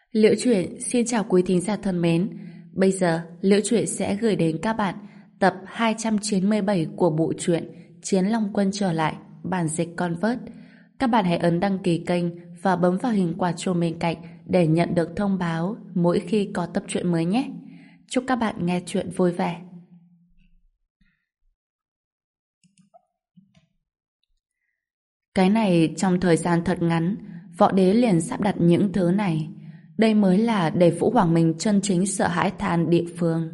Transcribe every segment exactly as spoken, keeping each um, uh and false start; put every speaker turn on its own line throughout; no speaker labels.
Liễu Chuyện xin chào quý thính giả thân mến. Bây giờ, Liễu Chuyện sẽ gửi đến các bạn tập hai trăm chín mươi bảy của bộ truyện Chiến Long Quân trở lại, bản dịch Convert. Các bạn hãy ấn đăng ký kênh và bấm vào hình quả chuông bên cạnh để nhận được thông báo mỗi khi có tập truyện mới nhé. Chúc các bạn nghe truyện vui vẻ. Cái này trong thời gian thật ngắn, võ đế liền sắp đặt những thứ này. Đây mới là để Vũ Hoàng Minh chân chính sợ hãi than địa phương.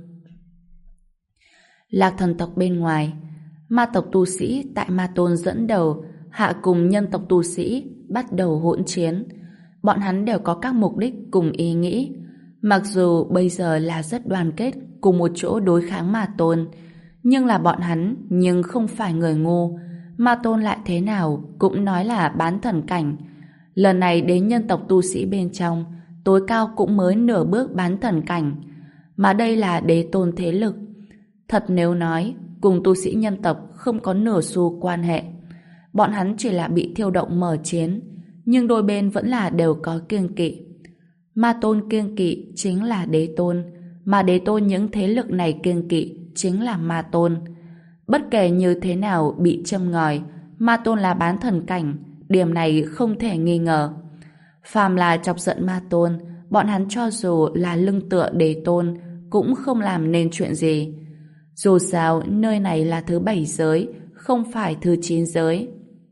Lạc thần tộc bên ngoài, ma tộc tu sĩ tại Ma Tôn dẫn đầu hạ cùng nhân tộc tu sĩ bắt đầu hỗn chiến. Bọn hắn đều có các mục đích cùng ý nghĩ. Mặc dù bây giờ là rất đoàn kết cùng một chỗ đối kháng Ma Tôn, nhưng là bọn hắn nhưng không phải người ngu. Ma Tôn lại thế nào cũng nói là bán thần cảnh. Lần này đến nhân tộc tu sĩ bên trong, tối cao cũng mới nửa bước bán thần cảnh, mà đây là đế tôn thế lực. Thật nếu nói, cùng tu sĩ nhân tộc không có nửa xu quan hệ. Bọn hắn chỉ là bị thiêu động mở chiến, nhưng đôi bên vẫn là đều có kiêng kỵ. Ma Tôn kiêng kỵ chính là đế tôn, mà đế tôn những thế lực này kiêng kỵ chính là Ma Tôn. Bất kể như thế nào bị châm ngòi, Ma Tôn là bán thần cảnh, điểm này không thể nghi ngờ. Phàm là chọc giận Ma Tôn, bọn hắn cho dù là lưng tựa đế tôn cũng không làm nên chuyện gì. Dù sao, nơi này là thứ bảy giới, không phải thứ chín giới.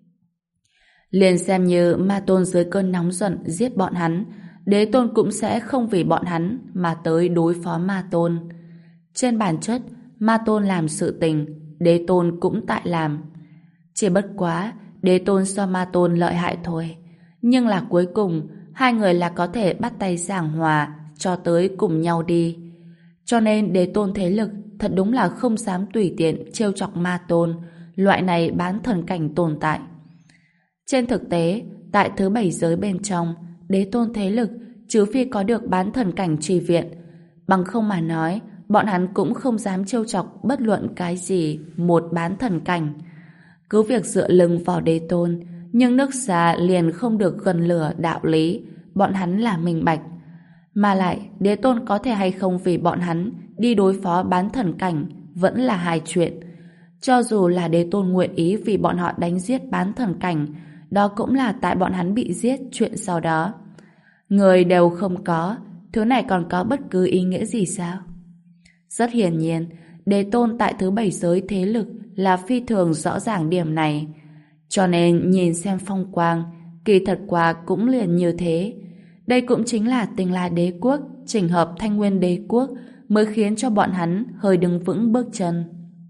Liền xem như Ma Tôn dưới cơn nóng giận giết bọn hắn, đế tôn cũng sẽ không vì bọn hắn mà tới đối phó Ma Tôn. Trên bản chất, Ma Tôn làm sự tình, đế tôn cũng tại làm. Chỉ bất quá, đế tôn so Ma Tôn lợi hại thôi. Nhưng là cuối cùng, hai người là có thể bắt tay giảng hòa cho tới cùng nhau đi. Cho nên đế tôn thế lực thật đúng là không dám tùy tiện trêu chọc Ma Tôn, loại này bán thần cảnh tồn tại. Trên thực tế, tại thứ bảy giới bên trong, đế tôn thế lực trừ phi có được bán thần cảnh trì viện, bằng không mà nói, bọn hắn cũng không dám trêu chọc bất luận cái gì một bán thần cảnh. Cứ việc dựa lưng vào đế tôn, nhưng nước xa liền không được gần lửa đạo lý, bọn hắn là minh bạch. Mà lại, đế tôn có thể hay không vì bọn hắn đi đối phó bán thần cảnh vẫn là hai chuyện. Cho dù là đế tôn nguyện ý vì bọn họ đánh giết bán thần cảnh, đó cũng là tại bọn hắn bị giết chuyện sau đó. Người đều không có, thứ này còn có bất cứ ý nghĩa gì sao? Rất hiển nhiên, đế tôn tại thứ bảy giới thế lực là phi thường rõ ràng điểm này. Cho nên nhìn xem phong quang, kỳ thật qua cũng liền như thế. Đây cũng chính là Tinh La đế quốc chỉnh hợp Thanh Nguyên đế quốc mới khiến cho bọn hắn hơi đứng vững bước chân.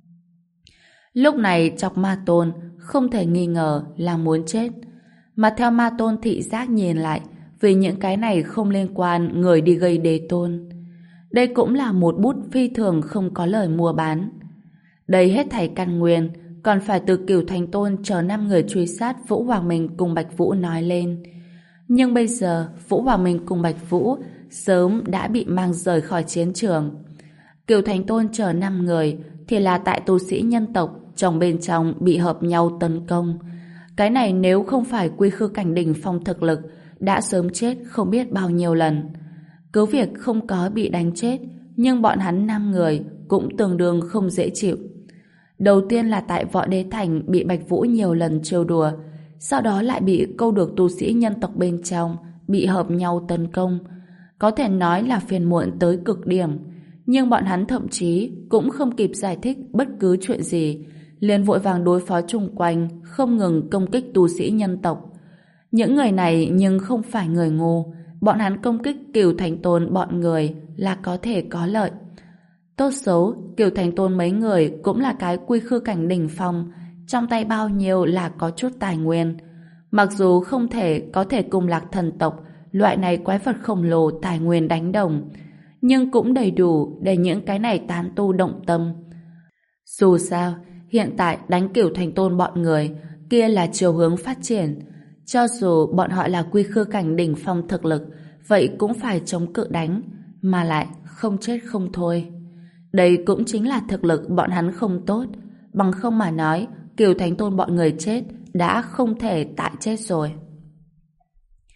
Lúc này chọc Ma Tôn không thể nghi ngờ là muốn chết. Mà theo Ma Tôn thị giác nhìn lại, vì những cái này không liên quan người đi gây đế tôn. Đây cũng là một bút phi thường không có lời mua bán. Đây hết thảy căn nguyên còn phải từ Cửu Thành Tôn chờ năm người truy sát Vũ Hoàng Minh cùng Bạch Vũ nói lên. Nhưng bây giờ Vũ Hoàng Minh cùng Bạch Vũ sớm đã bị mang rời khỏi chiến trường. Cửu Thành Tôn chờ năm người thì là tại tu sĩ nhân tộc trong bên trong bị hợp nhau tấn công. Cái này nếu không phải quy khư cảnh đỉnh phong thực lực đã sớm chết không biết bao nhiêu lần. Cứ việc không có bị đánh chết, nhưng bọn hắn năm người cũng tương đương không dễ chịu. Đầu tiên là tại Võ Đế Thành bị Bạch Vũ nhiều lần trêu đùa, sau đó lại bị câu được tu sĩ nhân tộc bên trong bị hợp nhau tấn công. Có thể nói là phiền muộn tới cực điểm, nhưng bọn hắn thậm chí cũng không kịp giải thích bất cứ chuyện gì, liền vội vàng đối phó chung quanh, không ngừng công kích tu sĩ nhân tộc. Những người này nhưng không phải người ngu, bọn hắn công kích Cửu Thành Tôn bọn người là có thể có lợi. Tốt xấu, Cửu Thành Tôn mấy người cũng là cái quy khư cảnh đỉnh phong, trong tay bao nhiêu là có chút tài nguyên. Mặc dù không thể có thể cùng Lạc thần tộc, loại này quái vật khổng lồ tài nguyên đánh đồng, nhưng cũng đầy đủ để những cái này tán tu động tâm. Dù sao, hiện tại đánh Cửu Thành Tôn bọn người, kia là chiều hướng phát triển. Cho dù bọn họ là quy khư cảnh đỉnh phong thực lực, vậy cũng phải chống cự đánh, mà lại không chết không thôi. Đây cũng chính là thực lực bọn hắn không tốt, bằng không mà nói, Cửu Thánh Tôn bọn người chết đã không thể tại chết rồi.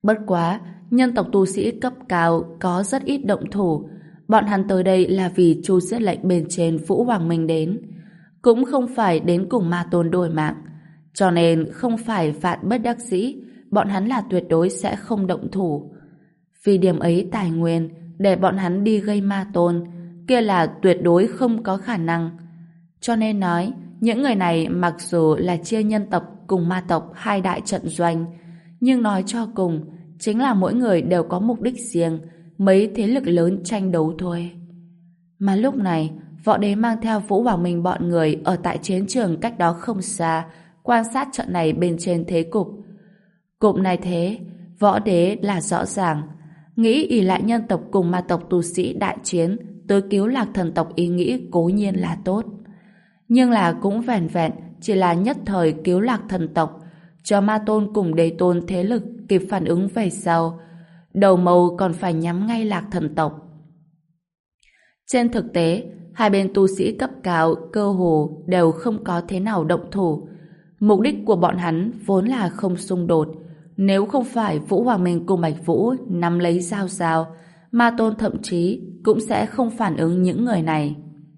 Bất quá, nhân tộc tu sĩ cấp cao có rất ít động thủ. Bọn hắn tới đây là vì Chu giết lệnh bên trên Vũ Hoàng Minh đến. Cũng không phải đến cùng Ma Tôn đổi mạng. Cho nên không phải vạn bất đắc dĩ, bọn hắn là tuyệt đối sẽ không động thủ. Vì điểm ấy tài nguyên để bọn hắn đi gây Ma Tôn, kia là tuyệt đối không có khả năng. Cho nên nói, những người này mặc dù là chia nhân tộc cùng ma tộc hai đại trận doanh, nhưng nói cho cùng, chính là mỗi người đều có mục đích riêng, mấy thế lực lớn tranh đấu thôi. Mà lúc này, Võ Đế mang theo Vũ Hoàng Minh bọn người ở tại chiến trường cách đó không xa, quan sát trận này bên trên thế cục. Cục này thế, Võ Đế là rõ ràng, nghĩ ỷ lại nhân tộc cùng ma tộc tu sĩ đại chiến tới cứu Lạc Thần tộc ý nghĩ cố nhiên là tốt. Nhưng là cũng vẻn vẹn chỉ là nhất thời cứu Lạc Thần tộc, cho Ma Tôn cùng Đế Tôn thế lực kịp phản ứng về sau. Đầu mâu còn phải nhắm ngay Lạc Thần tộc. Trên thực tế, hai bên tu sĩ cấp cao cơ hồ đều không có thế nào động thủ. Mục đích của bọn hắn vốn là không xung đột. Nếu không phải Vũ Hoàng Minh cùng Bạch Vũ nắm lấy dao dao, Ma Tôn thậm chí cũng sẽ không phản ứng những người này.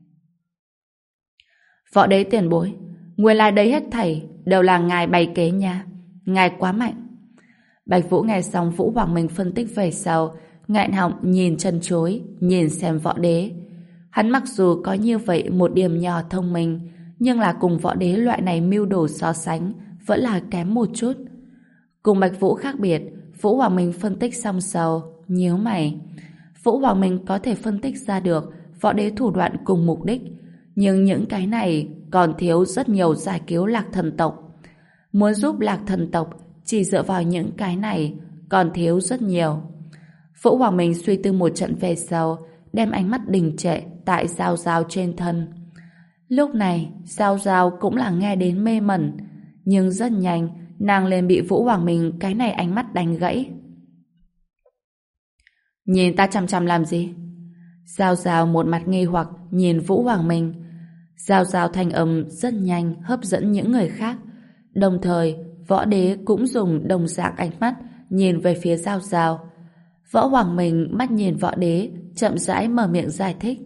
Võ Đế tiền bối, nguyên lai đấy hết thảy đều là ngài bày kế nha. Ngài quá mạnh. Bạch Vũ nghe xong Vũ Hoàng Minh phân tích về sau, nghẹn họng nhìn chân chối, nhìn xem Võ Đế. Hắn mặc dù có như vậy một điểm nhỏ thông minh, nhưng là cùng Võ Đế loại này mưu đồ so sánh vẫn là kém một chút. Cùng Bạch Vũ khác biệt, Vũ Hoàng Minh phân tích xong sau, nhíu mày. Vũ Hoàng Minh có thể phân tích ra được Võ Đế thủ đoạn cùng mục đích, nhưng những cái này còn thiếu rất nhiều giải cứu Lạc Thần tộc. Muốn giúp Lạc Thần tộc chỉ dựa vào những cái này còn thiếu rất nhiều. Vũ Hoàng Minh suy tư một trận về sau, đem ánh mắt đình trệ tại Giao Giao trên thân. Lúc này, Giao Giao cũng là nghe đến mê mẩn, nhưng rất nhanh, nàng liền bị Vũ Hoàng Minh cái này ánh mắt đánh gãy. Nhìn ta chằm chằm làm gì? Giao Giao một mặt nghi hoặc nhìn Vũ Hoàng Minh. Giao Giao thanh âm rất nhanh hấp dẫn những người khác. Đồng thời, Võ Đế cũng dùng đồng dạng ánh mắt nhìn về phía Giao Giao. Võ Hoàng Minh mắt nhìn Võ Đế, chậm rãi mở miệng giải thích.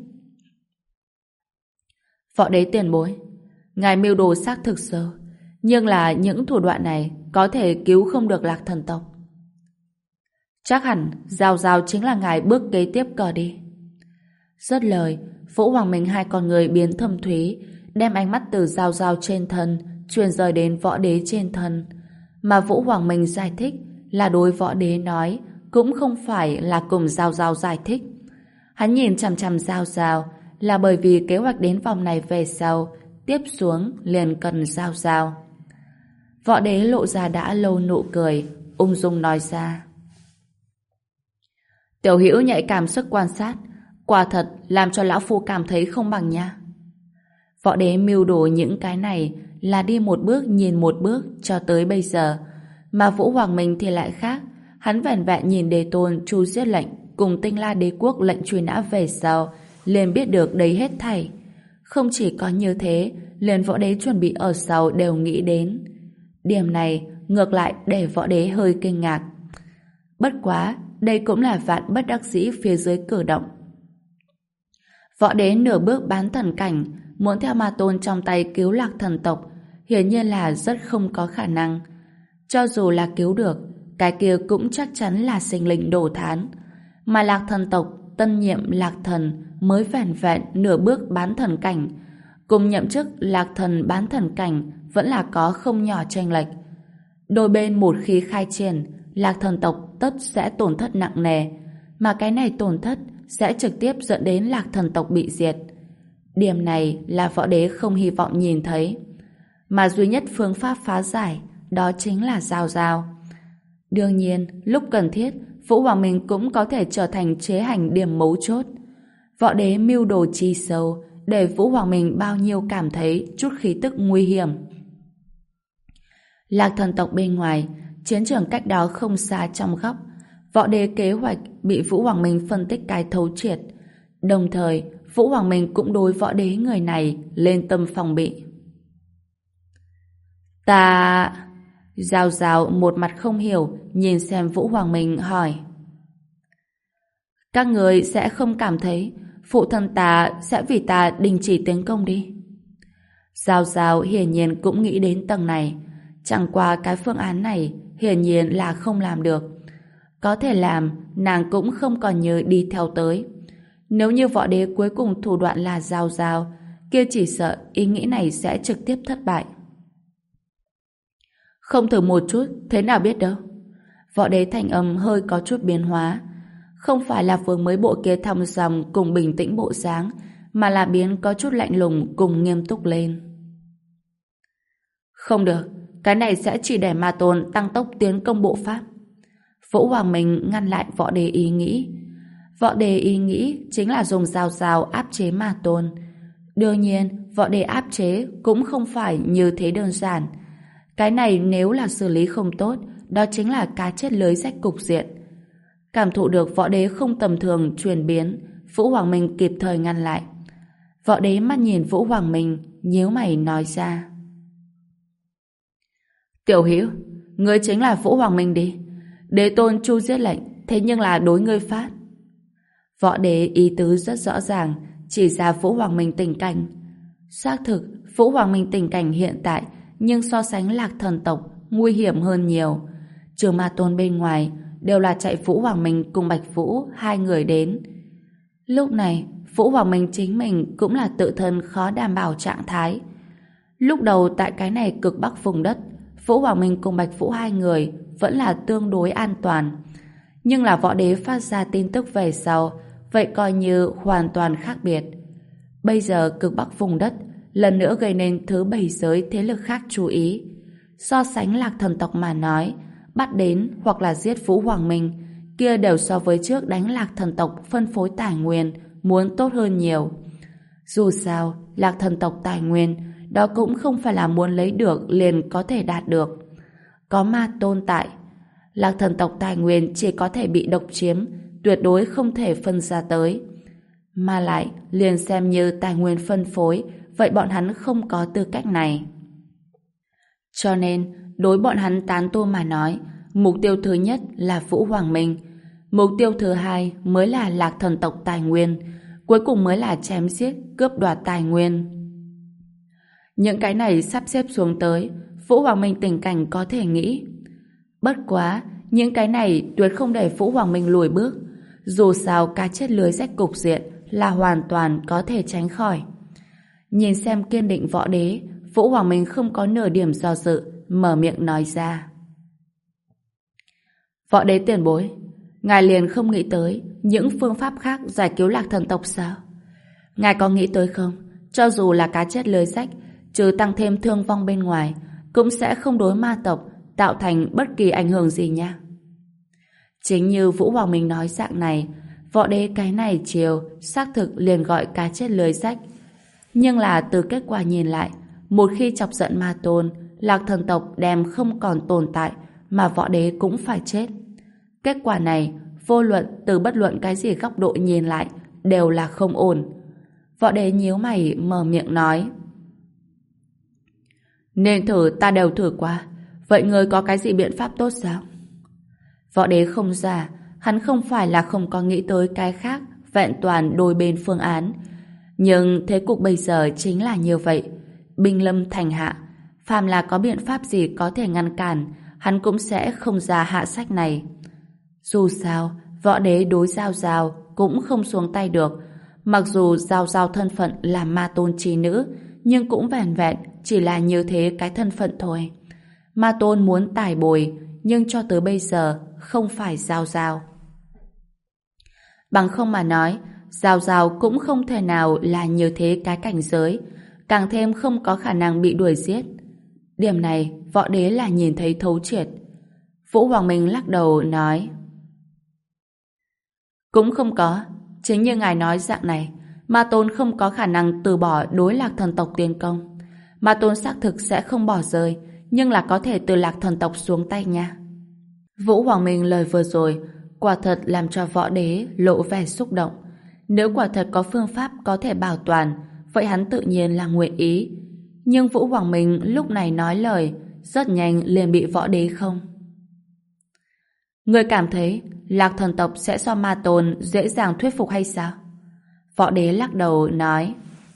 Võ Đế tiền bối, ngài mưu đồ xác thực sơ, nhưng là những thủ đoạn này có thể cứu không được Lạc Thần tộc. Chắc hẳn Giao Giao chính là ngài bước kế tiếp cờ đi. Dứt lời, Vũ Hoàng Minh hai con người biến thâm thúy, đem ánh mắt từ Giao Giao trên thân truyền rời đến Võ Đế trên thân. Mà Vũ Hoàng Minh giải thích là đối Võ Đế nói, cũng không phải là cùng Giao Giao giải thích. Hắn nhìn chằm chằm Giao Giao là bởi vì kế hoạch đến vòng này về sau, tiếp xuống liền cần Giao Giao. Võ Đế lộ ra đã lâu nụ cười, ung dung nói ra. Tiểu hữu nhạy cảm sức quan sát, quả thật làm cho lão phu cảm thấy không bằng nha. Võ Đế mưu đồ những cái này là đi một bước nhìn một bước cho tới bây giờ, mà Vũ Hoàng Minh thì lại khác. Hắn vẻn vẹn nhìn Đế Tôn Chu giết lệnh cùng Tinh La Đế quốc lệnh truy nã về sau, liền biết được đấy hết thảy. Không chỉ có như thế, liền Võ Đế chuẩn bị ở sau đều nghĩ đến. Điểm này ngược lại để Võ Đế hơi kinh ngạc. Bất quá, đây cũng là vạn bất đắc dĩ phía dưới cử động. Võ Đế nửa bước bán thần cảnh, muốn theo Ma Tôn trong tay cứu Lạc Thần tộc, hiển nhiên là rất không có khả năng. Cho dù là cứu được, cái kia cũng chắc chắn là sinh linh đổ thán. Mà Lạc Thần tộc tân nhiệm Lạc Thần mới vẻn vẹn nửa bước bán thần cảnh, cùng nhậm chức Lạc Thần bán thần cảnh vẫn là có không nhỏ chênh lệch. Đôi bên một khi khai triển, Lạc Thần tộc tất sẽ tổn thất nặng nề, mà cái này tổn thất sẽ trực tiếp dẫn đến Lạc Thần tộc bị diệt. Điểm này là Võ Đế không hy vọng nhìn thấy, mà duy nhất phương pháp phá giải đó chính là Giao Giao. Đương nhiên, lúc cần thiết, Vũ Hoàng Minh cũng có thể trở thành chế hành điểm mấu chốt. Võ Đế mưu đồ chi sâu, để Vũ Hoàng Minh bao nhiêu cảm thấy chút khí tức nguy hiểm. Lạc Thần tộc bên ngoài, chiến trường cách đó không xa trong góc, Võ Đế kế hoạch bị Vũ Hoàng Minh phân tích cái thấu triệt. Đồng thời, Vũ Hoàng Minh cũng đối Võ Đế người này lên tâm phòng bị. Ta... Giao Giao một mặt không hiểu, nhìn xem Vũ Hoàng Minh hỏi. Các người sẽ không cảm thấy phụ thân ta sẽ vì ta đình chỉ tiến công đi? Giao Giao hiển nhiên cũng nghĩ đến tầng này. Chẳng qua cái phương án này hiển nhiên là không làm được. Có thể làm, nàng cũng không còn nhớ đi theo tới. Nếu như võ đế cuối cùng thủ đoạn là Giao Giao, kia chỉ sợ ý nghĩ này sẽ trực tiếp thất bại. Không thử một chút, thế nào biết đâu. Võ đế thanh âm hơi có chút biến hóa. Không phải là vừa mới bộ kia thong dong cùng bình tĩnh bộ dáng, mà là biến có chút lạnh lùng cùng nghiêm túc lên. Không được, cái này sẽ chỉ để Ma Tôn tăng tốc tiến công bộ pháp. Vũ Hoàng Minh ngăn lại võ đế ý nghĩ. Võ đế ý nghĩ chính là dùng Giao Giao áp chế Ma Tôn. Đương nhiên, võ đế áp chế cũng không phải như thế đơn giản. Cái này nếu là xử lý không tốt, đó chính là cá chết lưới rách cục diện. Cảm thụ được võ đế không tầm thường chuyển biến, Vũ Hoàng Minh kịp thời ngăn lại. Võ đế mắt nhìn Vũ Hoàng Minh, nhíu mày nói ra. Tiểu Hữu, ngươi chính là Vũ Hoàng Minh đi. Đế tôn chu giết lệnh, thế nhưng là đối ngươi phát. Võ đế ý tứ rất rõ ràng, chỉ ra Vũ Hoàng Minh tình cảnh. Xác thực, Vũ Hoàng Minh tình cảnh hiện tại, nhưng so sánh Lạc Thần tộc nguy hiểm hơn nhiều. Trừ Ma Tôn bên ngoài đều là chạy Vũ Hoàng Minh cùng Bạch Vũ hai người đến. Lúc này, Vũ Hoàng Minh chính mình cũng là tự thân khó đảm bảo trạng thái. Lúc đầu tại cái này cực bắc vùng đất, Vũ Hoàng Minh cùng Bạch Vũ hai người vẫn là tương đối an toàn. Nhưng là võ đế phát ra tin tức về sau, vậy coi như hoàn toàn khác biệt. Bây giờ cực bắc vùng đất lần nữa gây nên thứ bảy giới thế lực khác chú ý. So sánh Lạc Thần tộc mà nói, bắt đến hoặc là giết Vũ Hoàng Minh, kia đều so với trước đánh Lạc Thần tộc phân phối tài nguyên muốn tốt hơn nhiều. Dù sao, Lạc Thần tộc tài nguyên đó cũng không phải là muốn lấy được liền có thể đạt được. Có Ma Tôn tại, Lạc Thần tộc tài nguyên chỉ có thể bị độc chiếm, tuyệt đối không thể phân ra tới. Mà lại, liền xem như tài nguyên phân phối, vậy bọn hắn không có tư cách này. Cho nên, đối bọn hắn tán tu mà nói, mục tiêu thứ nhất là Vũ Hoàng Minh, mục tiêu thứ hai mới là Lạc Thần tộc tài nguyên, cuối cùng mới là chém giết, cướp đoạt tài nguyên. Những cái này sắp xếp xuống tới, Vũ Hoàng Minh tình cảnh có thể nghĩ. Bất quá, những cái này tuyệt không để Vũ Hoàng Minh lùi bước. Dù sao cá chết lưới rách cục diện là hoàn toàn có thể tránh khỏi. Nhìn xem kiên định võ đế, Vũ Hoàng Minh không có nửa điểm do dự, mở miệng nói ra. Võ đế tiền bối, ngài liền không nghĩ tới những phương pháp khác giải cứu Lạc Thần tộc sao? Ngài có nghĩ tới không? Cho dù là cá chết lưới rách, trừ tăng thêm thương vong bên ngoài, cũng sẽ không đối ma tộc tạo thành bất kỳ ảnh hưởng gì nha. Chính như Vũ Hoàng Minh nói dạng này, võ đế cái này chiều xác thực liền gọi cá chết lưới rách. Nhưng là từ kết quả nhìn lại, một khi chọc giận Ma Tôn, Lạc Thần tộc đem không còn tồn tại, mà võ đế cũng phải chết. Kết quả này, vô luận từ bất luận cái gì góc độ nhìn lại, đều là không ổn. Võ đế nhíu mày mở miệng nói. Nên thử ta đều thử qua, vậy ngươi có cái gì biện pháp tốt sao? Võ đế không ra, hắn không phải là không có nghĩ tới cái khác, vẹn toàn đôi bên phương án. Nhưng thế cục bây giờ chính là như vậy. Binh lâm thành hạ, phàm là có biện pháp gì có thể ngăn cản, hắn cũng sẽ không ra hạ sách này. Dù sao, võ đế đối Giao Giao cũng không xuống tay được. Mặc dù Giao Giao thân phận là Ma Tôn chi nữ, nhưng cũng vẻn vẹn chỉ là như thế cái thân phận thôi. Ma Tôn muốn tài bồi, nhưng cho tới bây giờ không phải Giao Giao. Bằng không mà nói, Giao Giao cũng không thể nào là như thế cái cảnh giới, càng thêm không có khả năng bị đuổi giết. Điểm này võ đế là nhìn thấy thấu triệt. Vũ Hoàng Minh lắc đầu nói, cũng không có. Chính như ngài nói dạng này, Ma Tôn không có khả năng từ bỏ đối Lạc Thần tộc tiến công. Ma Tôn xác thực sẽ không bỏ rơi, nhưng là có thể từ Lạc Thần tộc xuống tay nha. Vũ Hoàng Minh lời vừa rồi quả thật làm cho võ đế lộ vẻ xúc động. Nếu quả thật có phương pháp có thể bảo toàn, vậy hắn tự nhiên là nguyện ý. Nhưng Vũ Hoàng Minh lúc này nói lời rất nhanh liền bị võ đế không. Ngươi cảm thấy Lạc thần tộc sẽ do ma tôn dễ dàng thuyết phục hay sao? Võ đế lắc đầu nói: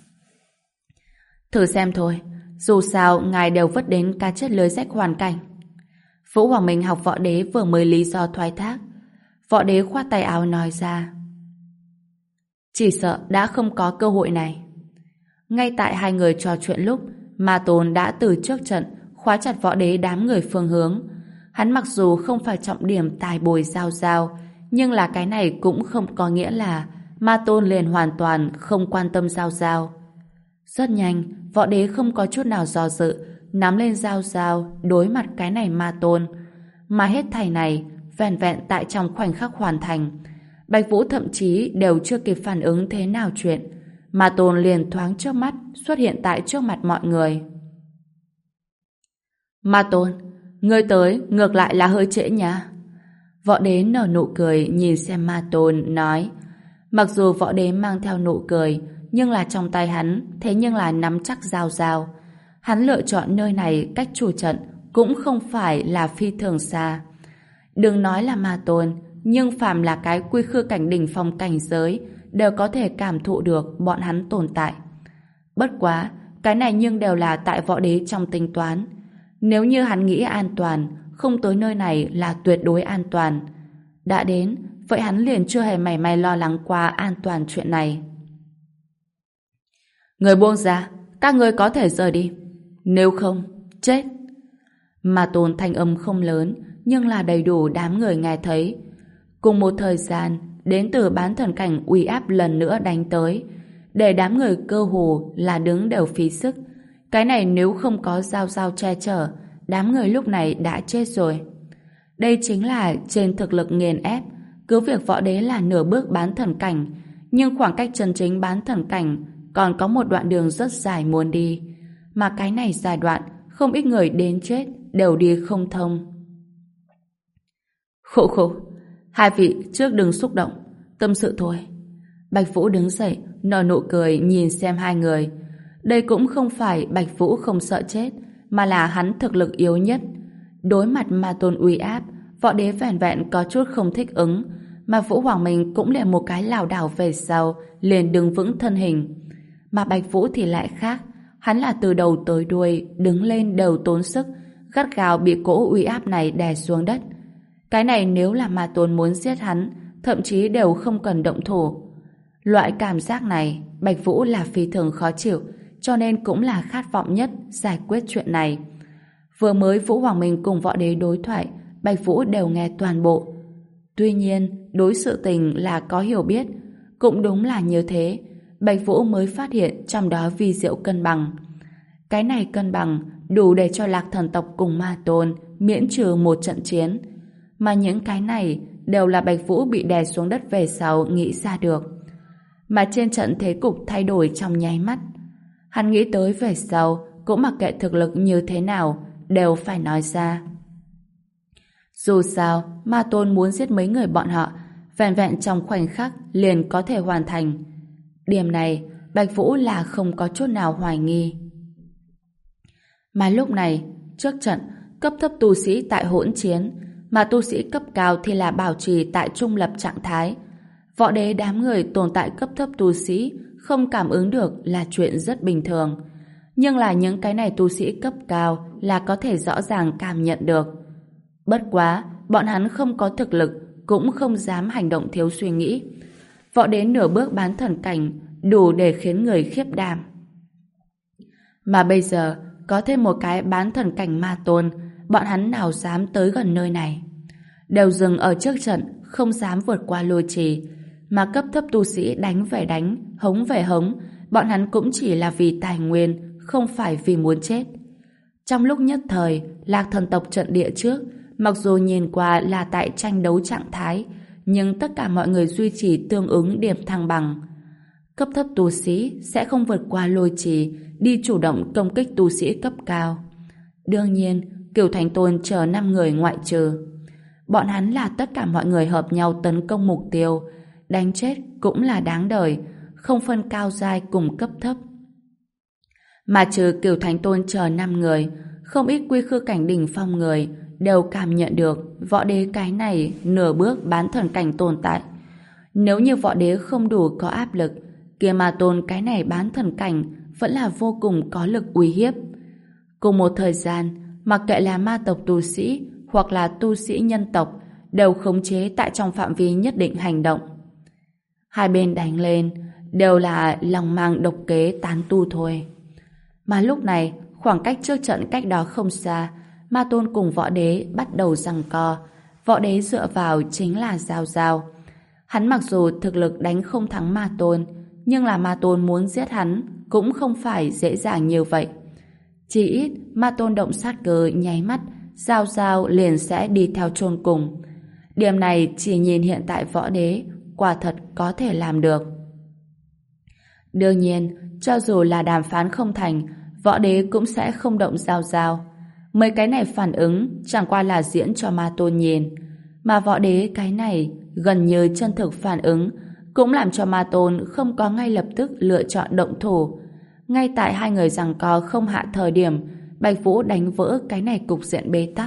Thử xem thôi, dù sao ngài đều vứt đến cá chết lưới rách hoàn cảnh. Vũ Hoàng Minh học võ đế vừa mới lý do thoái thác. Võ đế khoát tay áo nói ra: Chỉ sợ đã không có cơ hội này. Ngay tại hai người trò chuyện lúc, ma tôn đã từ trước trận khóa chặt võ đế đám người phương hướng. Hắn mặc dù không phải trọng điểm tài bồi giao giao, nhưng là cái này cũng không có nghĩa là ma tôn liền hoàn toàn không quan tâm giao giao. Rất nhanh, võ đế không có chút nào do dự, nắm lên giao giao đối mặt cái này ma tôn. Mà hết thảy này vẹn vẹn tại trong khoảnh khắc hoàn thành. Bạch Vũ thậm chí đều chưa kịp phản ứng thế nào chuyện, ma tôn liền thoáng trước mắt xuất hiện tại trước mặt mọi người. Ma tôn, ngươi tới ngược lại là hơi trễ nha. Võ đế nở nụ cười nhìn xem ma tôn nói. Mặc dù võ đế mang theo nụ cười, nhưng là trong tay hắn thế nhưng là nắm chắc dao dao. Hắn lựa chọn nơi này cách chủ trận cũng không phải là phi thường xa. Đừng nói là ma tôn, nhưng phàm là cái quy khư cảnh đỉnh phong cảnh giới đều có thể cảm thụ được bọn hắn tồn tại. Bất quá, cái này nhưng đều là tại võ đế trong tính toán. Nếu như hắn nghĩ an toàn, không tới nơi này là tuyệt đối an toàn. Đã đến, vậy hắn liền chưa hề mảy may lo lắng qua an toàn chuyện này. Người buông ra, các ngươi có thể rời đi. Nếu không, chết. Ma tôn thanh âm không lớn, nhưng là đầy đủ đám người nghe thấy. Cùng một thời gian, đến từ bán thần cảnh uy áp lần nữa đánh tới, để đám người cơ hồ là đứng đều phí sức. Cái này nếu không có giao giao che chở, đám người lúc này đã chết rồi. Đây chính là trên thực lực nghiền ép, cứ việc võ đế là nửa bước bán thần cảnh, nhưng khoảng cách chân chính bán thần cảnh còn có một đoạn đường rất dài muốn đi. Mà cái này giai đoạn, không ít người đến chết đều đi không thông. Khổ khổ, hai vị trước đừng xúc động, tâm sự thôi. Bạch Vũ đứng dậy, nở nụ cười nhìn xem hai người. Đây cũng không phải Bạch Vũ không sợ chết, mà là hắn thực lực yếu nhất. Đối mặt ma tôn uy áp, võ đế vẻn vẹn có chút không thích ứng, mà Vũ Hoàng Minh cũng liền một cái lảo đảo về sau, liền đứng vững thân hình. Mà Bạch Vũ thì lại khác, hắn là từ đầu tới đuôi, đứng lên đều tốn sức, gắt gao bị cỗ uy áp này đè xuống đất. Cái này nếu là ma tôn muốn giết hắn, thậm chí đều không cần động thủ. Loại cảm giác này, Bạch Vũ là phi thường khó chịu, cho nên cũng là khát vọng nhất giải quyết chuyện này. Vừa mới Vũ Hoàng Minh cùng võ đế đối thoại, Bạch Vũ đều nghe toàn bộ. Tuy nhiên, đối sự tình là có hiểu biết, cũng đúng là như thế, Bạch Vũ mới phát hiện trong đó vi diệu cân bằng. Cái này cân bằng đủ để cho Lạc thần tộc cùng ma tôn miễn trừ một trận chiến. Mà những cái này đều là Bạch Vũ bị đè xuống đất về sau nghĩ ra được. Mà trên trận thế cục thay đổi trong nháy mắt. Hắn nghĩ tới về sau cũng mặc kệ thực lực như thế nào đều phải nói ra. Dù sao, ma tôn muốn giết mấy người bọn họ vẹn vẹn trong khoảnh khắc liền có thể hoàn thành. Điểm này, Bạch Vũ là không có chút nào hoài nghi. Mà lúc này, trước trận, cấp thấp tu sĩ tại hỗn chiến, mà tu sĩ cấp cao thì là bảo trì tại trung lập trạng thái. Võ đế đám người tồn tại cấp thấp tu sĩ không cảm ứng được là chuyện rất bình thường. Nhưng là những cái này tu sĩ cấp cao là có thể rõ ràng cảm nhận được. Bất quá, bọn hắn không có thực lực, cũng không dám hành động thiếu suy nghĩ. Võ đế nửa bước bán thần cảnh đủ để khiến người khiếp đảm. Mà bây giờ, có thêm một cái bán thần cảnh ma tôn, bọn hắn nào dám tới gần nơi này. Đều dừng ở trước trận, không dám vượt qua lôi trì. Mà cấp thấp tu sĩ đánh về đánh, hống về hống, bọn hắn cũng chỉ là vì tài nguyên, không phải vì muốn chết. Trong lúc nhất thời, Lạc thần tộc trận địa trước, mặc dù nhìn qua là tại tranh đấu trạng thái, nhưng tất cả mọi người duy trì tương ứng điểm thăng bằng. Cấp thấp tu sĩ sẽ không vượt qua lôi trì, đi chủ động công kích tu sĩ cấp cao. Đương nhiên, Cửu Thánh Tôn chờ năm người ngoại trừ. Bọn hắn là tất cả mọi người hợp nhau tấn công mục tiêu, đánh chết cũng là đáng đời, không phân cao giai cùng cấp thấp. Mà trừ Cửu Thánh Tôn chờ năm người, không ít quy khư cảnh đỉnh phong người đều cảm nhận được võ đế cái này nửa bước bán thần cảnh tồn tại. Nếu như võ đế không đủ có áp lực, kia Ma Tôn cái này bán thần cảnh vẫn là vô cùng có lực uy hiếp. Cùng một thời gian, mặc kệ là ma tộc tu sĩ hoặc là tu sĩ nhân tộc đều khống chế tại trong phạm vi nhất định hành động. Hai bên đánh lên đều là lòng mang độc kế tán tu thôi. Mà lúc này, khoảng cách trước trận cách đó không xa, Ma Tôn cùng võ đế bắt đầu giằng co. Võ đế dựa vào chính là Giao Giao. Hắn mặc dù thực lực đánh không thắng Ma Tôn, nhưng là Ma Tôn muốn giết hắn cũng không phải dễ dàng như vậy. Chỉ ít Ma Tôn động sát cơ nháy mắt, Giao Giao liền sẽ đi theo chôn cùng. Điểm này chỉ nhìn hiện tại võ đế quả thật có thể làm được. Đương nhiên, cho dù là đàm phán không thành, võ đế cũng sẽ không động Giao Giao. Mấy cái này phản ứng chẳng qua là diễn cho Ma Tôn nhìn, mà võ đế cái này gần như chân thực phản ứng cũng làm cho Ma Tôn không có ngay lập tức lựa chọn động thủ. Ngay tại hai người giằng co không hạ thời điểm, Bạch Vũ đánh vỡ cái này cục diện bế tắc.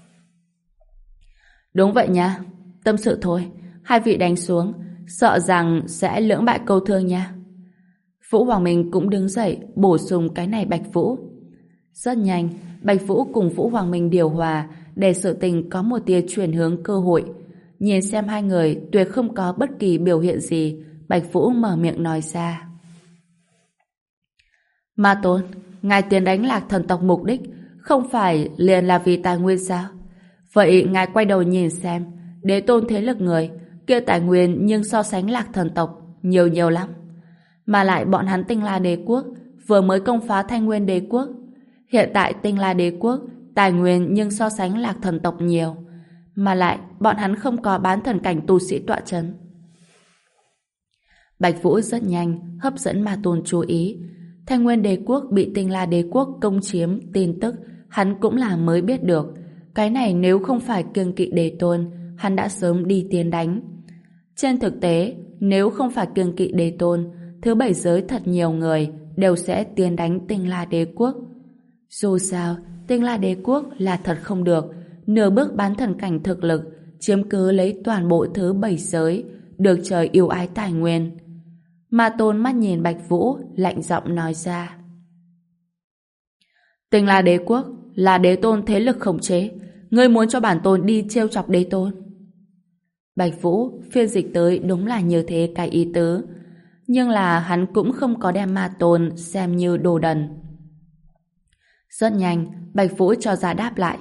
Đúng vậy nha, tâm sự thôi, hai vị đánh xuống, sợ rằng sẽ lưỡng bại câu thương nha. Vũ Hoàng Minh cũng đứng dậy bổ sung cái này Bạch Vũ. Rất nhanh, Bạch Vũ cùng Vũ Hoàng Minh điều hòa để sự tình có một tia chuyển hướng cơ hội. Nhìn xem hai người tuyệt không có bất kỳ biểu hiện gì, Bạch Vũ mở miệng nói ra. Ma Tôn, ngài tiến đánh Lạc Thần tộc mục đích không phải liền là vì tài nguyên sao? Vậy ngài quay đầu nhìn xem, đế tôn thế lực người kia tài nguyên nhưng so sánh Lạc Thần tộc nhiều nhiều lắm. Mà lại bọn hắn Tinh La Đế quốc vừa mới công phá Thanh Nguyên Đế quốc. Hiện tại Tinh La Đế quốc tài nguyên nhưng so sánh Lạc Thần tộc nhiều. Mà lại bọn hắn không có bán thần cảnh tu sĩ tọa chấn. Bạch Vũ rất nhanh hấp dẫn Ma Tôn chú ý. Thanh Nguyên Đế quốc bị Tinh La Đế quốc công chiếm tin tức hắn cũng là mới biết được. Cái này nếu không phải kiêng kỵ đế tôn, hắn đã sớm đi tiến đánh. Trên thực tế, nếu không phải kiêng kỵ đế tôn, thứ bảy giới thật nhiều người đều sẽ tiến đánh Tinh La Đế quốc. Dù sao, Tinh La Đế quốc là thật không được, nửa bước bán thần cảnh thực lực, chiếm cứ lấy toàn bộ thứ bảy giới, được trời yêu ái tài nguyên. Ma Tôn mắt nhìn Bạch Vũ, lạnh giọng nói ra. Tinh La Đế quốc là đế tôn thế lực khống chế, ngươi muốn cho bản tôn đi trêu chọc đế tôn. Bạch Vũ phiên dịch tới đúng là như thế cái ý tứ, nhưng là hắn cũng không có đem Ma Tôn xem như đồ đần. Rất nhanh, Bạch Vũ cho ra đáp lại.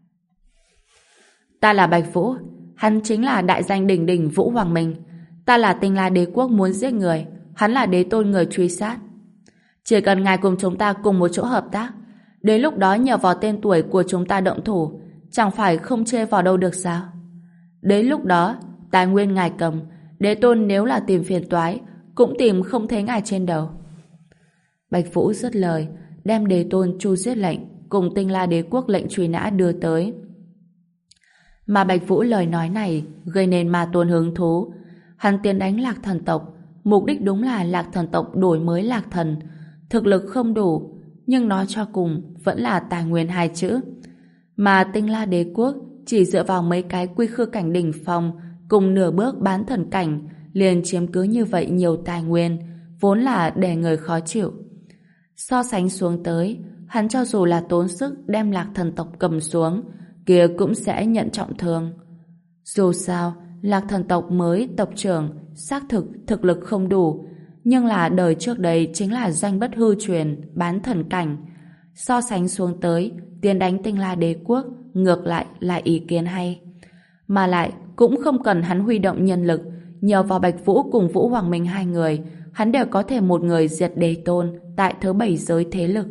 Ta là Bạch Vũ, hắn chính là đại danh đỉnh đỉnh Vũ Hoàng Minh. Ta là Tinh La Đế quốc muốn giết người, hắn là đế tôn người truy sát. Chỉ cần ngài cùng chúng ta cùng một chỗ hợp tác, đến lúc đó nhờ vào tên tuổi của chúng ta động thủ, chẳng phải không chê vào đâu được sao? Đến lúc đó, tài nguyên ngài cầm, đế tôn nếu là tìm phiền toái, cũng tìm không thấy ngài trên đầu. Bạch Vũ dứt lời, đem đế tôn chu giết lệnh cùng Tinh La Đế quốc lệnh truy nã đưa tới. Mà Bạch Vũ lời nói này gây nên Ma Tôn hứng thú. Hắn tiến đánh Lạc Thần tộc, mục đích đúng là Lạc Thần tộc đổi mới Lạc Thần. Thực lực không đủ, nhưng nói cho cùng vẫn là tài nguyên hai chữ. Mà Tinh La Đế quốc chỉ dựa vào mấy cái quy khư cảnh đỉnh phong cùng nửa bước bán thần cảnh liền chiếm cứ như vậy nhiều tài nguyên, vốn là để người khó chịu. So sánh xuống tới, hắn cho dù là tốn sức đem Lạc Thần tộc cầm xuống, kia cũng sẽ nhận trọng thương. Dù sao, Lạc Thần tộc mới tộc trưởng, xác thực thực lực không đủ, nhưng là đời trước đây chính là danh bất hư truyền, bán thần cảnh. So sánh xuống tới, tiến đánh Tinh La Đế quốc, ngược lại là ý kiến hay. Mà lại, cũng không cần hắn huy động nhân lực, nhờ vào Bạch Vũ cùng Vũ Hoàng Minh hai người, hắn đều có thể một người diệt đế tôn tại thứ bảy giới thế lực.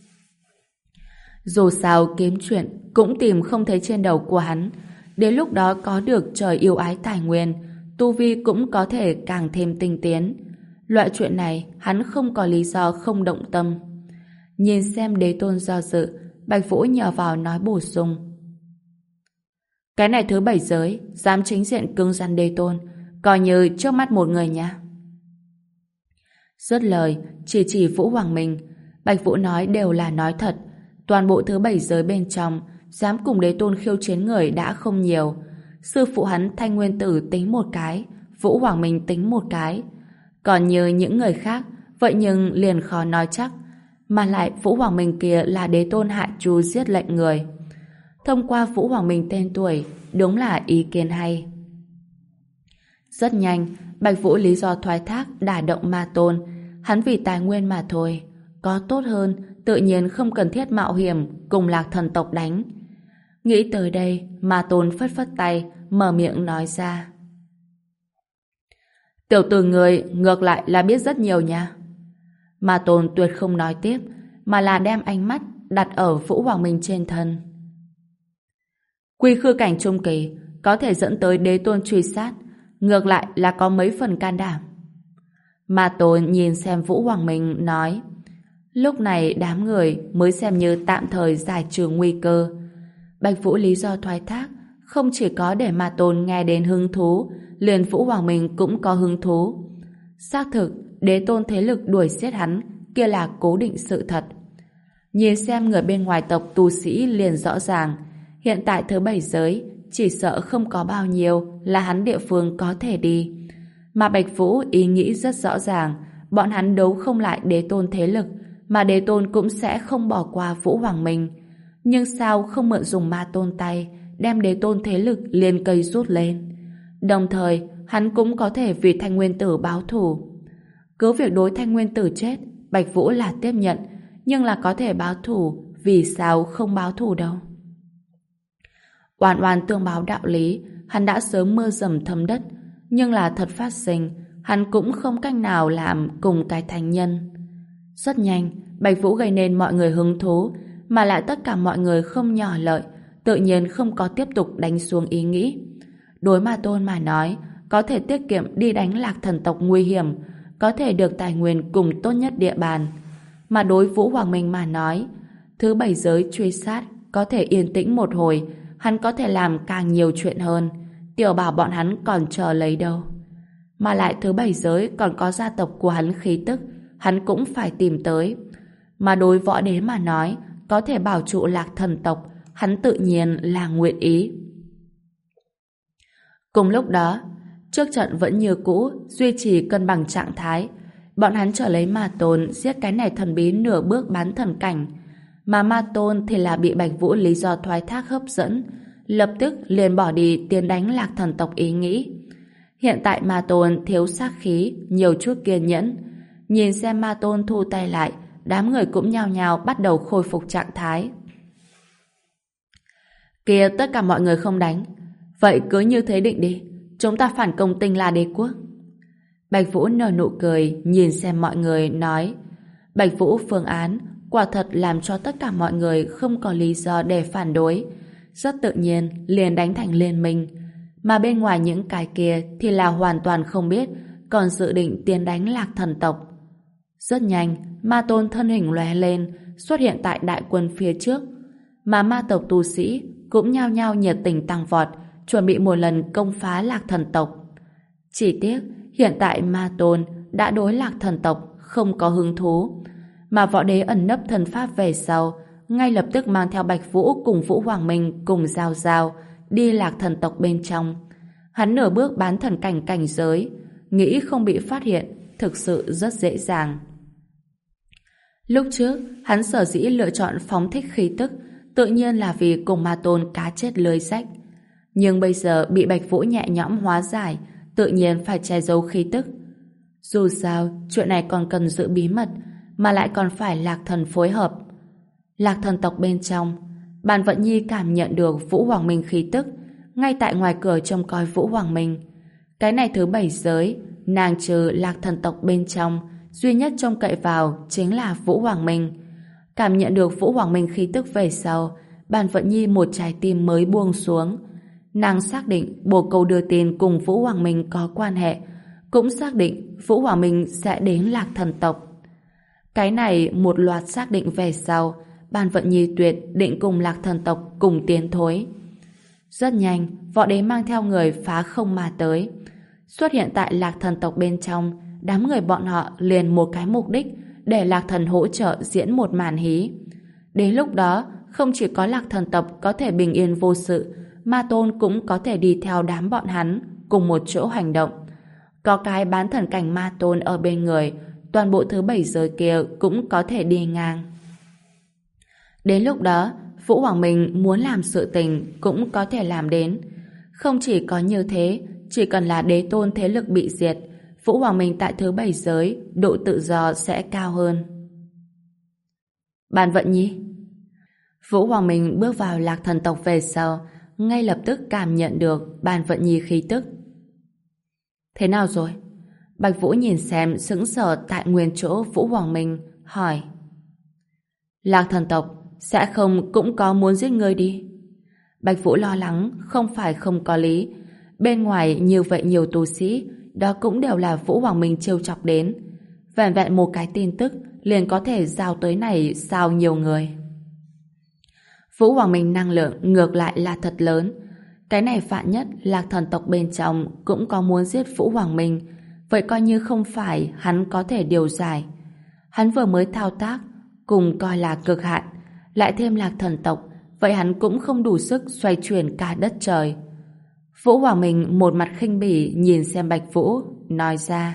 Dù sao kiếm chuyện cũng tìm không thấy trên đầu của hắn, đến lúc đó có được trời yêu ái tài nguyên, tu vi cũng có thể càng thêm tinh tiến. Loại chuyện này hắn không có lý do không động tâm. Nhìn xem đế tôn do dự, Bạch Vũ nhờ vào nói bổ sung. Cái này thứ bảy giới, dám chính diện cứng rắn đế tôn, coi như trước mắt một người nha. Dứt lời, chỉ chỉ Vũ Hoàng Minh. Bạch Vũ nói đều là nói thật. toàn bộ thứ bảy giới bên trong, dám cùng đế tôn khiêu chiến người đã không nhiều. Sư phụ hắn Thanh Nguyên Tử tính một cái, Vũ Hoàng Minh tính một cái. Còn như những người khác, vậy nhưng liền khó nói chắc. Mà lại Vũ Hoàng Minh kia là đế tôn hạ chú giết lệnh người. Thông qua Vũ Hoàng Minh tên tuổi, đúng là ý kiến hay. Rất nhanh, Bạch Vũ lý do thoái thác đả động ma tôn. Hắn vì tài nguyên mà thôi. Có tốt hơn, tự nhiên không cần thiết mạo hiểm cùng Lạc Thần tộc đánh. Nghĩ tới đây, ma tôn phất phất tay, mở miệng nói ra. Tiểu tử người ngược lại là biết rất nhiều nha. Ma tôn tuyệt không nói tiếp, mà là đem ánh mắt đặt ở Vũ Hoàng Minh trên thân. Quy khư cảnh trung kỳ có thể dẫn tới đế tôn truy sát, ngược lại là có mấy phần can đảm. Ma tôn nhìn xem Vũ Hoàng Minh nói. Lúc này đám người mới xem như tạm thời giải trừ nguy cơ. Bạch Vũ lý do thoái thác không chỉ có để Ma tôn nghe đến hứng thú, liền Vũ Hoàng Minh cũng có hứng thú. Xác thực, đế tôn thế lực đuổi giết hắn kia là cố định sự thật. Nhìn xem người bên ngoài tộc tu sĩ liền rõ ràng, hiện tại thứ bảy giới chỉ sợ không có bao nhiêu là hắn địa phương có thể đi. Mà Bạch Vũ ý nghĩ rất rõ ràng, bọn hắn đấu không lại đế tôn thế lực, mà đế tôn cũng sẽ không bỏ qua Vũ Hoàng Minh. Nhưng sao không mượn dùng ma tôn tay, đem đế tôn thế lực liền cây rút lên. Đồng thời, hắn cũng có thể vì Thanh Nguyên Tử báo thù. Cứ việc đối Thanh Nguyên Tử chết, Bạch Vũ là tiếp nhận, nhưng là có thể báo thù, vì sao không báo thù đâu. Oan oan tương báo đạo lý, hắn đã sớm mưa dầm thấm đất, nhưng là thật phát sinh, hắn cũng không cách nào làm cùng cái thành nhân. Rất nhanh, Bạch Vũ gây nên mọi người hứng thú, mà lại tất cả mọi người không nhỏ lợi, tự nhiên không có tiếp tục đánh xuống ý nghĩ. Đối Ma tôn mà nói, có thể tiết kiệm đi đánh Lạc Thần tộc nguy hiểm, có thể được tài nguyên cùng tốt nhất địa bàn. Mà đối Vũ Hoàng Minh mà nói, thứ bảy giới truy sát, có thể yên tĩnh một hồi, hắn có thể làm càng nhiều chuyện hơn. Tiểu bảo bọn hắn còn chờ lấy đâu. Mà lại thứ bảy giới còn có gia tộc của hắn khí tức, hắn cũng phải tìm tới. Mà đối võ đế mà nói, có thể bảo trụ Lạc Thần tộc, hắn tự nhiên là nguyện ý. Cùng lúc đó, trước trận vẫn như cũ, duy trì cân bằng trạng thái. Bọn hắn trở lấy Ma tôn giết cái này thần bí nửa bước bán thần cảnh. Mà Ma tôn thì là bị Bạch Vũ lý do thoái thác hấp dẫn, lập tức liền bỏ đi tiến đánh Lạc Thần tộc ý nghĩ. Hiện tại Ma tôn thiếu sát khí, nhiều chút kiên nhẫn. Nhìn xem Ma tôn thu tay lại, đám người cũng nhao nhao bắt đầu khôi phục trạng thái. Kìa, tất cả mọi người không đánh. Vậy cứ như thế định đi, chúng ta phản công Tinh La đế quốc. Bạch Vũ nở nụ cười, nhìn xem mọi người, nói. Bạch Vũ phương án quả thật làm cho tất cả mọi người không có lý do để phản đối. Rất tự nhiên, liền đánh thành liên minh. Mà bên ngoài những cái kia thì là hoàn toàn không biết, còn dự định tiến đánh Lạc Thần tộc. Rất nhanh, Ma tôn thân hình lóe lên, xuất hiện tại đại quân phía trước. Mà ma tộc tu sĩ cũng nhao nhao nhiệt tình tăng vọt, chuẩn bị một lần công phá Lạc Thần tộc. Chỉ tiếc, hiện tại Ma tôn đã đối Lạc Thần tộc không có hứng thú. Mà võ đế ẩn nấp thần pháp về sau, ngay lập tức mang theo Bạch Vũ cùng Vũ Hoàng Minh cùng Giao Giao đi Lạc Thần tộc bên trong. Hắn nửa bước bán thần cảnh cảnh giới, nghĩ không bị phát hiện thực sự rất dễ dàng. Lúc trước, hắn sở dĩ lựa chọn phóng thích khí tức, tự nhiên là vì cùng Ma tôn cá chết lưới rách. Nhưng bây giờ bị Bạch Vũ nhẹ nhõm hóa giải, tự nhiên phải che giấu khí tức. Dù sao, chuyện này còn cần giữ bí mật, mà lại còn phải Lạc Thần phối hợp. Lạc Thần tộc bên trong, Bàn Vận Nhi cảm nhận được Vũ Hoàng Minh khí tức, ngay tại ngoài cửa trông coi Vũ Hoàng Minh. Cái này thứ bảy giới, nàng trừ Lạc Thần tộc bên trong, duy nhất trông cậy vào chính là Vũ Hoàng Minh. Cảm nhận được Vũ Hoàng Minh khí tức về sau, Bàn Vận Nhi một trái tim mới buông xuống. Nàng xác định bồ câu đưa tin cùng Vũ Hoàng Minh có quan hệ, cũng xác định Vũ Hoàng Minh sẽ đến Lạc Thần tộc. Cái này một loạt xác định về sau, Bàn Vận Nhi tuyệt định cùng Lạc Thần tộc cùng tiến thối. Rất nhanh, võ đế mang theo người phá không mà tới. Xuất hiện tại Lạc Thần tộc bên trong, đám người bọn họ liền một cái mục đích, để Lạc Thần hỗ trợ diễn một màn hí. Đến lúc đó, không chỉ có Lạc Thần tộc có thể bình yên vô sự, Ma Tôn cũng có thể đi theo đám bọn hắn cùng một chỗ hành động. Có cái bán thần cảnh Ma Tôn ở bên người, toàn bộ thứ bảy giới kia cũng có thể đi ngang. Đến lúc đó, Vũ Hoàng Minh muốn làm sự tình cũng có thể làm đến. Không chỉ có như thế, chỉ cần là đế tôn thế lực bị diệt, Vũ Hoàng Minh tại thứ bảy giới, độ tự do sẽ cao hơn. Bàn Vận Nhi. Vũ Hoàng Minh bước vào Lạc Thần tộc về sau, ngay lập tức cảm nhận được Bàn Vận Nhi khí tức. Thế nào rồi? Bạch Vũ nhìn xem sững sờ tại nguyên chỗ Vũ Hoàng Minh, hỏi. Lạc Thần tộc sẽ không cũng có muốn giết ngươi đi? Bạch Vũ lo lắng, không phải không có lý. Bên ngoài như vậy nhiều tu sĩ, đó cũng đều là Vũ Hoàng Minh trêu chọc đến. Vẹn vẹn một cái tin tức liền có thể giao tới này sao nhiều người. Vũ Hoàng Minh năng lượng ngược lại là thật lớn. Cái này vạn nhất Lạc Thần tộc bên trong cũng có muốn giết Vũ Hoàng Minh, vậy coi như không phải hắn có thể điều giải. Hắn vừa mới thao tác cùng coi là cực hạn, lại thêm Lạc Thần tộc, vậy hắn cũng không đủ sức xoay chuyển cả đất trời. Vũ Hoàng Minh một mặt khinh bỉ nhìn xem Bạch Vũ, nói ra.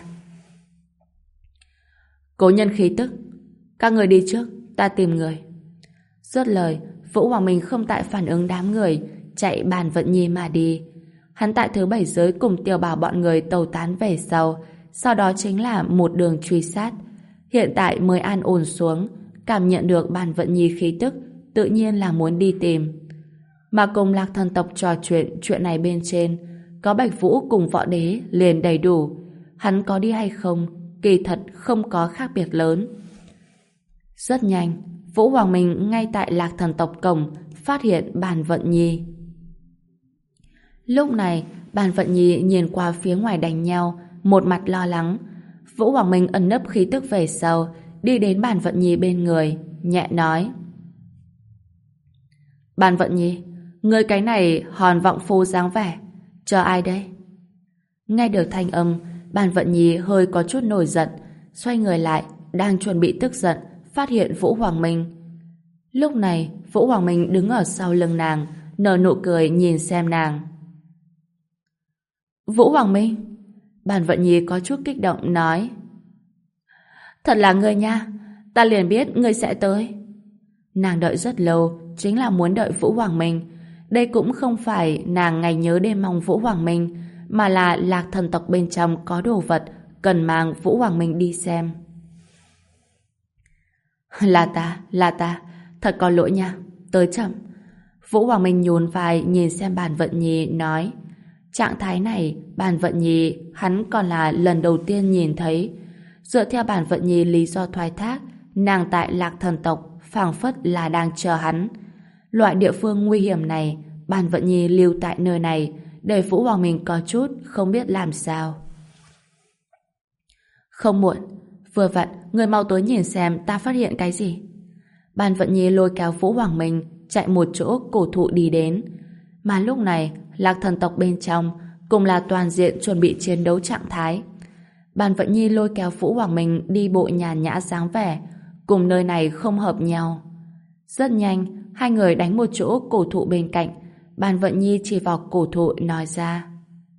Cố nhân khí tức, các người đi trước, ta tìm người. Dứt lời, Vũ Hoàng Minh không tại phản ứng đám người, chạy Bàn Vận Nhi mà đi. Hắn tại thứ bảy giới cùng Tiểu Bảo bọn người tẩu tán về sau, sau đó chính là một đường truy sát. Hiện tại mới an ổn xuống, cảm nhận được Bàn Vận Nhi khí tức, tự nhiên là muốn đi tìm. Mà cùng Lạc Thần tộc trò chuyện chuyện này bên trên, có Bạch Vũ cùng Võ Đế liền đầy đủ. Hắn có đi hay không, kỳ thật không có khác biệt lớn. Rất nhanh, Vũ Hoàng Minh ngay tại Lạc Thần tộc cổng phát hiện Bàn Vận Nhi. Lúc này, Bàn Vận Nhi nhìn qua phía ngoài đánh nhau, một mặt lo lắng. Vũ Hoàng Minh ẩn nấp khí tức về sau, đi đến Bàn Vận Nhi bên người, nhẹ nói. Bàn Vận Nhi, người cái này hòn vọng phu dáng vẻ, chờ ai đây? Nghe được thanh âm, Bàn Vận Nhi hơi có chút nổi giận, xoay người lại, đang chuẩn bị tức giận, phát hiện Vũ Hoàng Minh. Lúc này, Vũ Hoàng Minh đứng ở sau lưng nàng, nở nụ cười nhìn xem nàng. Vũ Hoàng Minh? Bàn Vận Nhi có chút kích động nói. Thật là ngươi nha, ta liền biết ngươi sẽ tới. Nàng đợi rất lâu, chính là muốn đợi Vũ Hoàng Minh. Đây cũng không phải nàng ngày nhớ đêm mong Vũ Hoàng Minh, mà là Lạc Thần tộc bên trong có đồ vật cần mang Vũ Hoàng Minh đi xem. Là ta, là ta, thật có lỗi nha, tới chậm. Vũ Hoàng Minh nhún vai nhìn xem Bàn Vận Nhi nói. Trạng thái này, Bàn Vận Nhi hắn còn là lần đầu tiên nhìn thấy. Dựa theo Bàn Vận Nhi lý do thoái thác, nàng tại Lạc Thần tộc phảng phất là đang chờ hắn. Loại địa phương nguy hiểm này, Bàn Vận Nhi lưu tại nơi này, để Vũ Hoàng Minh có chút không biết làm sao. Không muộn, vừa vặn, người mau tới nhìn xem ta phát hiện cái gì. Bàn Vận Nhi lôi kéo Vũ Hoàng Minh chạy một chỗ cổ thụ đi đến. Mà lúc này, Lạc Thần tộc bên trong cùng là toàn diện chuẩn bị chiến đấu trạng thái. Bàn Vận Nhi lôi kéo Vũ Hoàng Minh đi bộ nhàn nhã dáng vẻ, cùng nơi này không hợp nhau. Rất nhanh, hai người đánh một chỗ cổ thụ bên cạnh. Bàn Vận Nhi chỉ vào cổ thụ nói ra.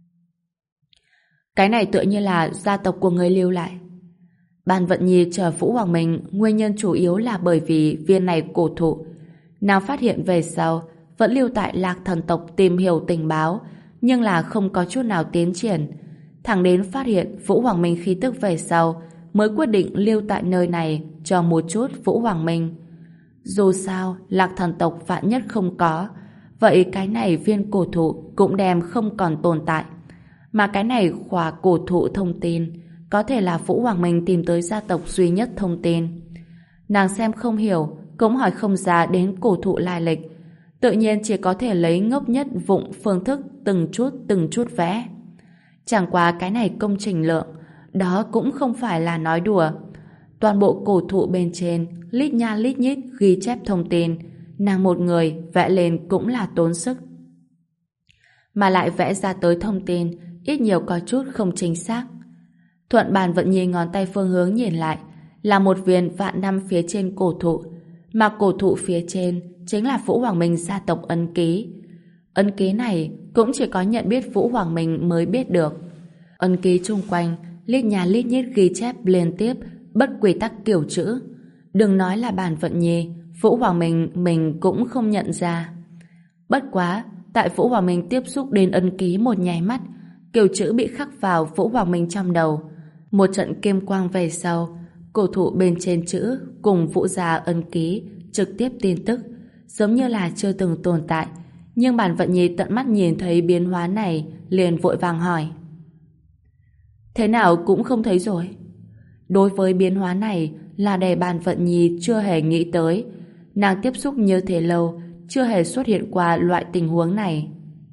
Cái này tựa như là gia tộc của người lưu lại. Bàn Vận Nhi chờ Vũ Hoàng Minh nguyên nhân chủ yếu là bởi vì viên này cổ thụ. Nàng phát hiện về sau vẫn lưu tại Lạc Thần tộc tìm hiểu tình báo, nhưng là không có chút nào tiến triển. Thẳng đến phát hiện Vũ Hoàng Minh khí tức về sau mới quyết định lưu tại nơi này cho một chút Vũ Hoàng Minh. Dù sao, Lạc Thần tộc vạn nhất không có, vậy cái này viên cổ thụ cũng đem không còn tồn tại. Mà cái này khóa cổ thụ thông tin có thể là Vũ Hoàng Minh tìm tới gia tộc duy nhất thông tin. Nàng xem không hiểu, cũng hỏi không ra đến cổ thụ lai lịch, tự nhiên chỉ có thể lấy ngốc nhất vụng phương thức từng chút từng chút vẽ. Chẳng qua cái này công trình lượng, đó cũng không phải là nói đùa. Toàn bộ cổ thụ bên trên lít nha lít nhít ghi chép thông tin, nàng một người vẽ lên cũng là tốn sức. Mà lại vẽ ra tới thông tin ít nhiều có chút không chính xác. Thuận Bàn Vận Nhi ngón tay phương hướng nhìn lại, là một viên vạn năm phía trên cổ thụ. mà cổ thụ phía trên chính là Vũ Hoàng Minh gia tộc ấn ký. Ấn ký này cũng chỉ có nhận biết Vũ Hoàng Minh mới biết được. Ấn ký chung quanh lít nhà lít nhít ghi chép liên tiếp bất quy tắc kiểu chữ. Đừng nói là Bàn Vận Nhi, Vũ Hoàng Minh mình cũng không nhận ra. Bất quá, tại Vũ Hoàng Minh tiếp xúc đến ấn ký một nháy mắt, kiểu chữ bị khắc vào Vũ Hoàng Minh trong đầu. Một trận kim quang về sau, cổ thụ bên trên chữ cùng Vũ gia ấn ký trực tiếp tin tức, giống như là chưa từng tồn tại. Nhưng Bàn Vận Nhi tận mắt nhìn thấy biến hóa này, liền vội vàng hỏi: thế nào cũng không thấy rồi. Đối với biến hóa này là để Bàn Vận Nhi chưa hề nghĩ tới. Nàng tiếp xúc như thế lâu, chưa hề xuất hiện qua loại tình huống này.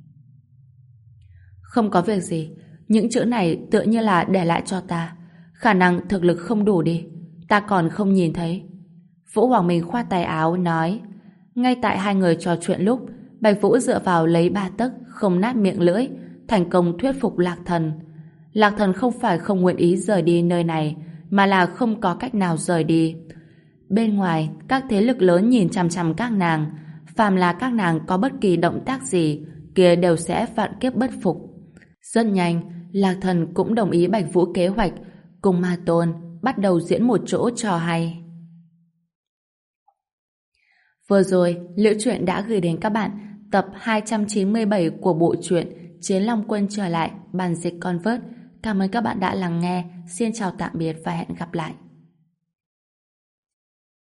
Không có việc gì, những chữ này tựa như là để lại cho ta. Khả năng thực lực không đủ đi, ta còn không nhìn thấy. Vũ Hoàng Minh khoát tay áo nói. Ngay tại hai người trò chuyện lúc, Bạch Vũ dựa vào lấy ba tấc không nát miệng lưỡi, thành công thuyết phục Lạc Thần. Lạc Thần không phải không nguyện ý rời đi nơi này, mà là không có cách nào rời đi. Bên ngoài, các thế lực lớn nhìn chằm chằm các nàng, phàm là các nàng có bất kỳ động tác gì, kia đều sẽ vạn kiếp bất phục. Rất nhanh, Lạc Thần cũng đồng ý Bạch Vũ kế hoạch, cùng Ma Tôn bắt đầu diễn một chỗ trò hay. Vừa rồi, Liễu Chuyện đã gửi đến các bạn tập hai trăm chín mươi bảy của bộ truyện Chiến Long Quân trở lại, bản dịch Convert. Cảm ơn các bạn đã lắng nghe. Xin chào tạm biệt và hẹn gặp lại.